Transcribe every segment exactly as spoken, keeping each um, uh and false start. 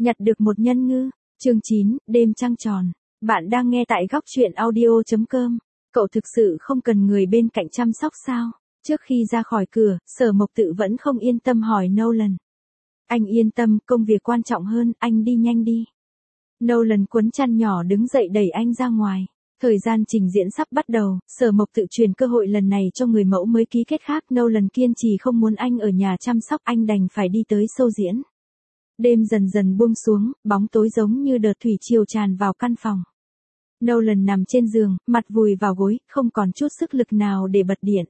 Nhặt được một nhân ngư. Chương chín, đêm trăng tròn. Bạn đang nghe tại góc truyện audio chấm com. Cậu thực sự không cần người bên cạnh chăm sóc sao? Trước khi ra khỏi cửa, Sở Mộc Tự vẫn không yên tâm hỏi Nolan. Anh yên tâm, công việc quan trọng hơn, anh đi nhanh đi. Nolan quấn chăn nhỏ đứng dậy đẩy anh ra ngoài. Thời gian trình diễn sắp bắt đầu, Sở Mộc Tự truyền cơ hội lần này cho người mẫu mới ký kết khác. Nolan kiên trì không muốn anh ở nhà chăm sóc, anh đành phải đi tới show diễn. Đêm dần dần buông xuống, bóng tối giống như đợt thủy triều tràn vào căn phòng. Nolan nằm trên giường, mặt vùi vào gối, không còn chút sức lực nào để bật điện.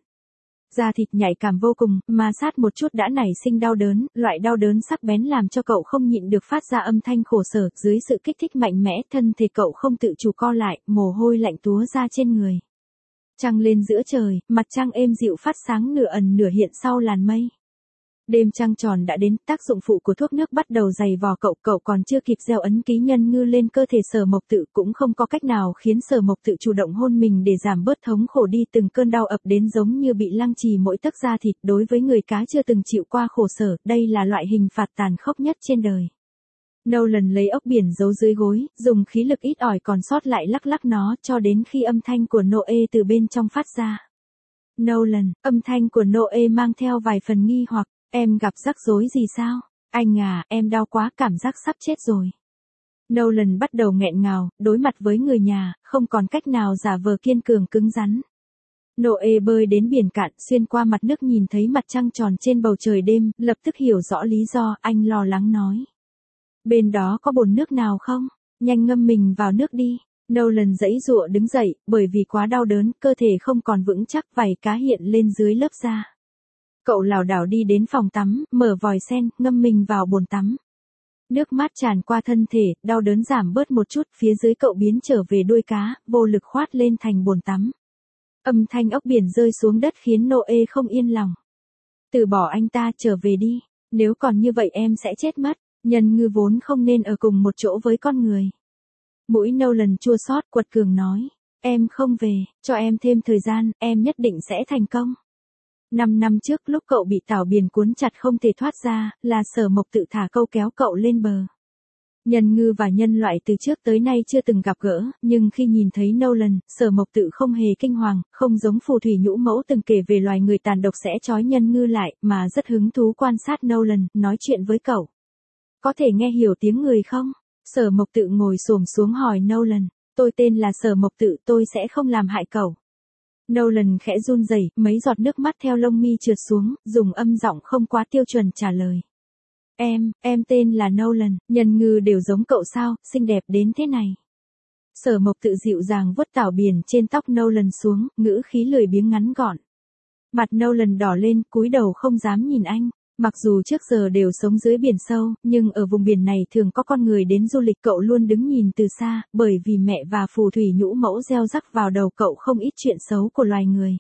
Da thịt nhạy cảm vô cùng, ma sát một chút đã nảy sinh đau đớn, loại đau đớn sắc bén làm cho cậu không nhịn được phát ra âm thanh khổ sở, dưới sự kích thích mạnh mẽ, thân thể cậu không tự chủ co lại, mồ hôi lạnh túa ra trên người. Trăng lên giữa trời, mặt trăng êm dịu phát sáng nửa ẩn nửa hiện sau làn mây. Đêm trăng tròn đã đến, tác dụng phụ của thuốc nước bắt đầu dày vò cậu, cậu còn chưa kịp gieo ấn ký nhân ngư lên cơ thể Sở Mộc Tự, cũng không có cách nào khiến Sở Mộc Tự chủ động hôn mình để giảm bớt thống khổ đi, từng cơn đau ập đến giống như bị lăng trì mỗi tấc da thịt. Đối với người cá chưa từng chịu qua khổ sở, đây là loại hình phạt tàn khốc nhất trên đời. Nolan lấy ốc biển giấu dưới gối, dùng khí lực ít ỏi còn sót lại lắc lắc nó cho đến khi âm thanh của Noe từ bên trong phát ra. Nolan, âm thanh của Noe mang theo vài phần nghi hoặc. Em gặp rắc rối gì sao? Anh à, em đau quá, cảm giác sắp chết rồi. Nolan bắt đầu nghẹn ngào, đối mặt với người nhà, không còn cách nào giả vờ kiên cường cứng rắn. Noe bơi đến biển cạn, xuyên qua mặt nước nhìn thấy mặt trăng tròn trên bầu trời đêm, lập tức hiểu rõ lý do, anh lo lắng nói. Bên đó có bồn nước nào không? Nhanh ngâm mình vào nước đi. Nolan giãy giụa đứng dậy, bởi vì quá đau đớn, cơ thể không còn vững chắc, vảy cá hiện lên dưới lớp da. Cậu lảo đảo đi đến phòng tắm, mở vòi sen, ngâm mình vào bồn tắm. Nước mát tràn qua thân thể, đau đớn giảm bớt một chút, phía dưới cậu biến trở về đuôi cá, vô lực khoát lên thành bồn tắm. Âm thanh ốc biển rơi xuống đất khiến Noe không yên lòng. Từ bỏ anh ta, trở về đi, nếu còn như vậy em sẽ chết mất, nhân ngư vốn không nên ở cùng một chỗ với con người. Mũi Nolan chua xót, quật cường nói, em không về, cho em thêm thời gian, em nhất định sẽ thành công. Năm năm trước lúc cậu bị tảo biển cuốn chặt không thể thoát ra, là Sở Mộc Tự thả câu kéo cậu lên bờ. Nhân ngư và nhân loại từ trước tới nay chưa từng gặp gỡ, nhưng khi nhìn thấy Nolan, Sở Mộc Tự không hề kinh hoàng, không giống phù thủy nhũ mẫu từng kể về loài người tàn độc sẽ trói nhân ngư lại, mà rất hứng thú quan sát Nolan, nói chuyện với cậu. Có thể nghe hiểu tiếng người không? Sở Mộc Tự ngồi xổm xuống hỏi Nolan, tôi tên là Sở Mộc Tự, tôi sẽ không làm hại cậu. Nolan khẽ run rẩy, mấy giọt nước mắt theo lông mi trượt xuống, dùng âm giọng không quá tiêu chuẩn trả lời. Em, em tên là Nolan, nhân ngư đều giống cậu sao, xinh đẹp đến thế này. Sở Mộc Tự dịu dàng vuốt tảo biển trên tóc Nolan xuống, ngữ khí lười biếng ngắn gọn. Mặt Nolan đỏ lên, cúi đầu không dám nhìn anh. Mặc dù trước giờ đều sống dưới biển sâu, nhưng ở vùng biển này thường có con người đến du lịch, cậu luôn đứng nhìn từ xa, bởi vì mẹ và phù thủy nhũ mẫu gieo rắc vào đầu cậu không ít chuyện xấu của loài người.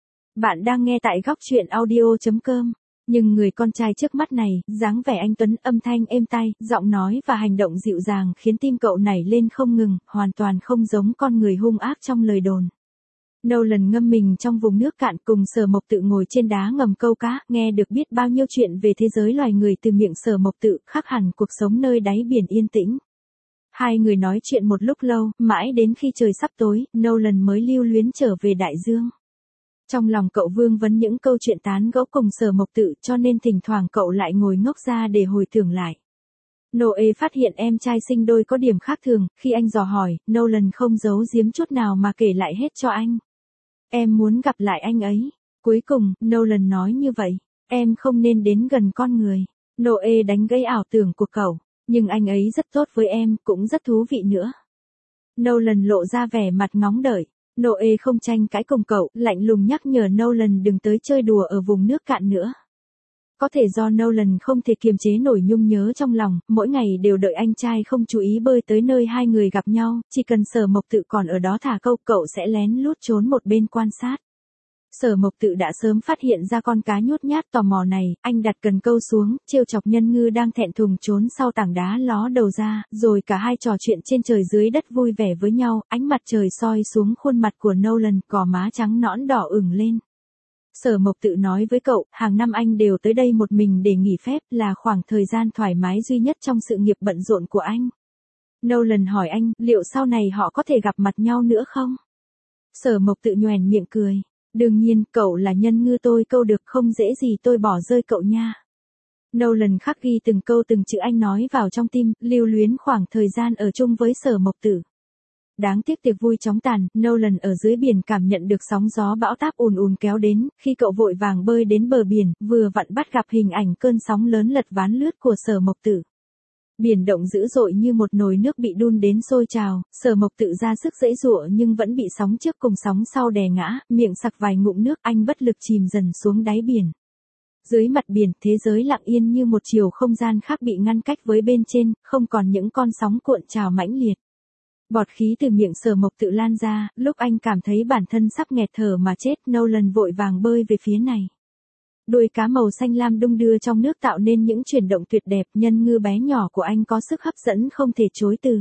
Bạn đang nghe tại góc truyện audio chấm com. Nhưng người con trai trước mắt này, dáng vẻ anh tuấn, âm thanh êm tai, giọng nói và hành động dịu dàng khiến tim cậu nảy lên không ngừng, hoàn toàn không giống con người hung ác trong lời đồn. Nolan ngâm mình trong vùng nước cạn cùng Sở Mộc Tự ngồi trên đá ngầm câu cá, nghe được biết bao nhiêu chuyện về thế giới loài người từ miệng Sở Mộc Tự, khác hẳn cuộc sống nơi đáy biển yên tĩnh. Hai người nói chuyện một lúc lâu, mãi đến khi trời sắp tối, Nolan mới lưu luyến trở về đại dương. Trong lòng cậu vương vấn những câu chuyện tán gẫu cùng Sở Mộc Tự, cho nên thỉnh thoảng cậu lại ngồi ngốc ra để hồi tưởng lại. Noe phát hiện em trai sinh đôi có điểm khác thường, khi anh dò hỏi, Nolan không giấu giếm chút nào mà kể lại hết cho anh. Em muốn gặp lại anh ấy. Cuối cùng, Nolan nói như vậy, em không nên đến gần con người. Noe đánh gãy ảo tưởng của cậu, nhưng anh ấy rất tốt với em, cũng rất thú vị nữa. Nolan lộ ra vẻ mặt ngóng đợi. Noe không tranh cãi cùng cậu, lạnh lùng nhắc nhở Nolan đừng tới chơi đùa ở vùng nước cạn nữa. Có thể do Nolan không thể kiềm chế nổi nhung nhớ trong lòng, mỗi ngày đều đợi anh trai không chú ý bơi tới nơi hai người gặp nhau, chỉ cần Sở Mộc Tự còn ở đó thả câu, cậu sẽ lén lút trốn một bên quan sát. Sở Mộc Tự đã sớm phát hiện ra con cá nhút nhát tò mò này, anh đặt cần câu xuống, trêu chọc nhân ngư đang thẹn thùng trốn sau tảng đá ló đầu ra, rồi cả hai trò chuyện trên trời dưới đất vui vẻ với nhau, ánh mặt trời soi xuống khuôn mặt của Nolan, gò má trắng nõn đỏ ửng lên. Sở Mộc Tự nói với cậu, hàng năm anh đều tới đây một mình để nghỉ phép, là khoảng thời gian thoải mái duy nhất trong sự nghiệp bận rộn của anh. Nolan hỏi anh, liệu sau này họ có thể gặp mặt nhau nữa không? Sở Mộc Tự nhoẻn miệng cười. Đương nhiên, cậu là nhân ngư tôi câu được, không dễ gì tôi bỏ rơi cậu nha. Nolan khắc ghi từng câu từng chữ anh nói vào trong tim, lưu luyến khoảng thời gian ở chung với Sở Mộc Tự. Đáng tiếc tiệc vui chóng tàn, Nolan ở dưới biển cảm nhận được sóng gió bão táp ùn ùn kéo đến, khi cậu vội vàng bơi đến bờ biển, vừa vặn bắt gặp hình ảnh cơn sóng lớn lật ván lướt của Sở Mộc Tự. Biển động dữ dội như một nồi nước bị đun đến sôi trào, Sở Mộc Tự ra sức giãy giụa nhưng vẫn bị sóng trước cùng sóng sau đè ngã, miệng sặc vài ngụm nước, anh bất lực chìm dần xuống đáy biển. Dưới mặt biển, thế giới lặng yên như một chiều không gian khác bị ngăn cách với bên trên, không còn những con sóng cuộn trào mãnh liệt. Bọt khí từ miệng Sở Mộc Tự lan ra, lúc anh cảm thấy bản thân sắp nghẹt thở mà chết, Nolan vội vàng bơi về phía này. Đuôi cá màu xanh lam đung đưa trong nước tạo nên những chuyển động tuyệt đẹp, nhân ngư bé nhỏ của anh có sức hấp dẫn không thể chối từ.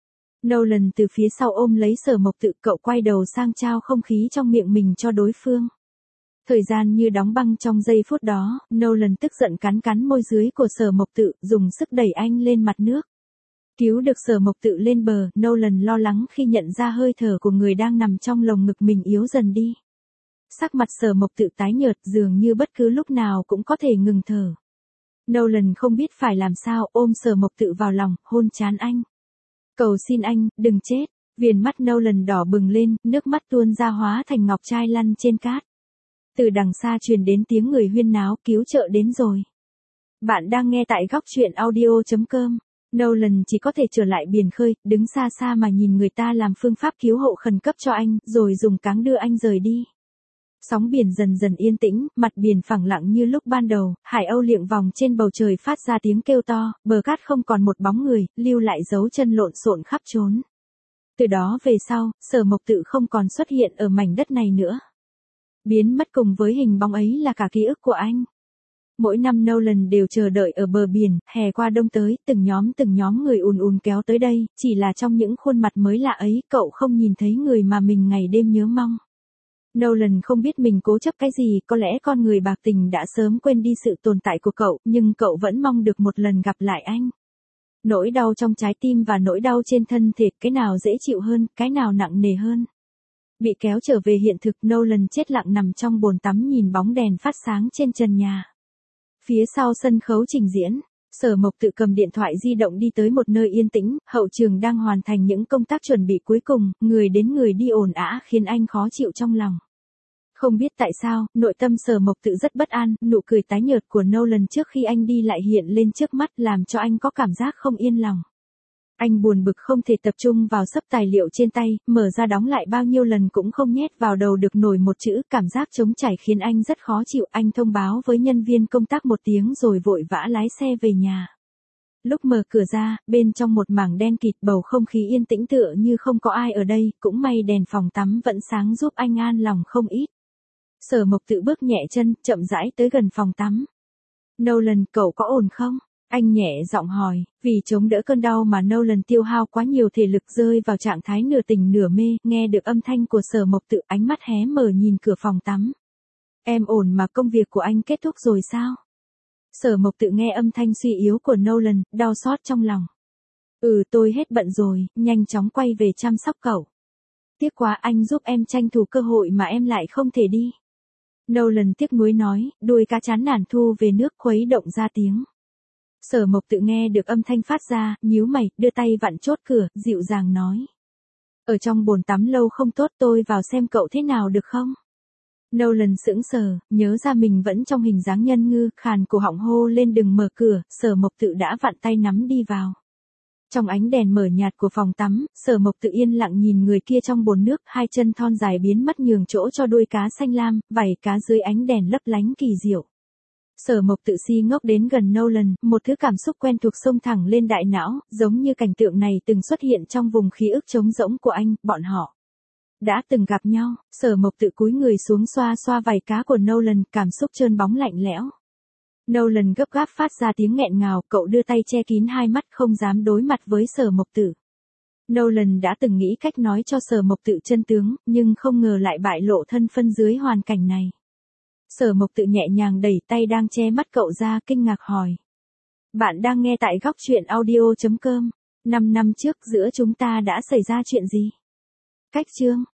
Nolan từ phía sau ôm lấy Sở Mộc Tự, cậu quay đầu sang trao không khí trong miệng mình cho đối phương. Thời gian như đóng băng trong giây phút đó, Nolan tức giận cắn cắn môi dưới của Sở Mộc Tự, dùng sức đẩy anh lên mặt nước. Cứu được Sở Mộc Tự lên bờ, Nolan lo lắng khi nhận ra hơi thở của người đang nằm trong lồng ngực mình yếu dần đi. Sắc mặt Sở Mộc Tự tái nhợt, dường như bất cứ lúc nào cũng có thể ngừng thở. Nolan không biết phải làm sao, ôm Sở Mộc Tự vào lòng, hôn trán anh. Cầu xin anh, đừng chết. Viền mắt Nolan đỏ bừng lên, nước mắt tuôn ra hóa thành ngọc trai lăn trên cát. Từ đằng xa truyền đến tiếng người huyên náo, cứu trợ đến rồi. Bạn đang nghe tại góc truyện audio chấm com. Nolan chỉ có thể trở lại biển khơi, đứng xa xa mà nhìn người ta làm phương pháp cứu hộ khẩn cấp cho anh, rồi dùng cáng đưa anh rời đi. Sóng biển dần dần yên tĩnh, mặt biển phẳng lặng như lúc ban đầu, hải âu liệng vòng trên bầu trời phát ra tiếng kêu to, bờ cát không còn một bóng người, lưu lại dấu chân lộn xộn khắp trốn. Từ đó về sau, Sở Mộc Tự không còn xuất hiện ở mảnh đất này nữa. Biến mất cùng với hình bóng ấy là cả ký ức của anh. Mỗi năm Nolan đều chờ đợi ở bờ biển, hè qua đông tới, từng nhóm từng nhóm người ùn ùn kéo tới đây, chỉ là trong những khuôn mặt mới lạ ấy, cậu không nhìn thấy người mà mình ngày đêm nhớ mong. Nolan không biết mình cố chấp cái gì, có lẽ con người bạc tình đã sớm quên đi sự tồn tại của cậu, nhưng cậu vẫn mong được một lần gặp lại anh. Nỗi đau trong trái tim và nỗi đau trên thân thể, cái nào dễ chịu hơn, cái nào nặng nề hơn. Bị kéo trở về hiện thực, Nolan chết lặng nằm trong bồn tắm nhìn bóng đèn phát sáng trên trần nhà. Phía sau sân khấu trình diễn, Sở Mộc Tự cầm điện thoại di động đi tới một nơi yên tĩnh, hậu trường đang hoàn thành những công tác chuẩn bị cuối cùng, người đến người đi ồn ào khiến anh khó chịu trong lòng. Không biết tại sao, nội tâm Sở Mộc Tự rất bất an, nụ cười tái nhợt của Nolan trước khi anh đi lại hiện lên trước mắt làm cho anh có cảm giác không yên lòng. Anh buồn bực không thể tập trung vào xấp tài liệu trên tay, mở ra đóng lại bao nhiêu lần cũng không nhét vào đầu được nổi một chữ, cảm giác trống trải khiến anh rất khó chịu. Anh thông báo với nhân viên công tác một tiếng rồi vội vã lái xe về nhà. Lúc mở cửa ra, bên trong một mảng đen kịt, bầu không khí yên tĩnh tựa như không có ai ở đây, cũng may đèn phòng tắm vẫn sáng giúp anh an lòng không ít. Sở Mộc Tự bước nhẹ chân, chậm rãi tới gần phòng tắm. Nolan, cậu có ổn không? Anh nhẹ giọng hỏi, vì chống đỡ cơn đau mà Nolan tiêu hao quá nhiều thể lực rơi vào trạng thái nửa tỉnh nửa mê, nghe được âm thanh của Sở Mộc Tự, ánh mắt hé mở nhìn cửa phòng tắm. Em ổn mà, công việc của anh kết thúc rồi sao? Sở Mộc Tự nghe âm thanh suy yếu của Nolan, đau xót trong lòng. Ừ, tôi hết bận rồi, nhanh chóng quay về chăm sóc cậu. Tiếc quá, anh giúp em tranh thủ cơ hội mà em lại không thể đi. Nolan tiếc nuối nói, đuôi cá chán nản thu về nước khuấy động ra tiếng. Sở Mộc Tự nghe được âm thanh phát ra, nhíu mày, đưa tay vặn chốt cửa, dịu dàng nói. Ở trong bồn tắm lâu không tốt, tôi vào xem cậu thế nào được không? Nolan sững sờ, nhớ ra mình vẫn trong hình dáng nhân ngư, khàn cổ họng hô lên đừng mở cửa, Sở Mộc Tự đã vặn tay nắm đi vào. Trong ánh đèn mở nhạt của phòng tắm, Sở Mộc Tự yên lặng nhìn người kia trong bồn nước, hai chân thon dài biến mất nhường chỗ cho đuôi cá xanh lam, vảy cá dưới ánh đèn lấp lánh kỳ diệu. Sở Mộc Tự si ngốc đến gần Nolan, một thứ cảm xúc quen thuộc xông thẳng lên đại não, giống như cảnh tượng này từng xuất hiện trong vùng ký ức trống rỗng của anh, bọn họ đã từng gặp nhau. Sở Mộc Tự cúi người xuống xoa xoa vảy cá của Nolan, cảm xúc trơn bóng lạnh lẽo. Nolan gấp gáp phát ra tiếng nghẹn ngào, cậu đưa tay che kín hai mắt không dám đối mặt với Sở Mộc Tự. Nolan đã từng nghĩ cách nói cho Sở Mộc Tự chân tướng, nhưng không ngờ lại bại lộ thân phận dưới hoàn cảnh này. Sở Mộc Tự nhẹ nhàng đẩy tay đang che mắt cậu ra, kinh ngạc hỏi. Bạn đang nghe tại góc truyện audio chấm com. Năm năm trước giữa chúng ta đã xảy ra chuyện gì? Cách chương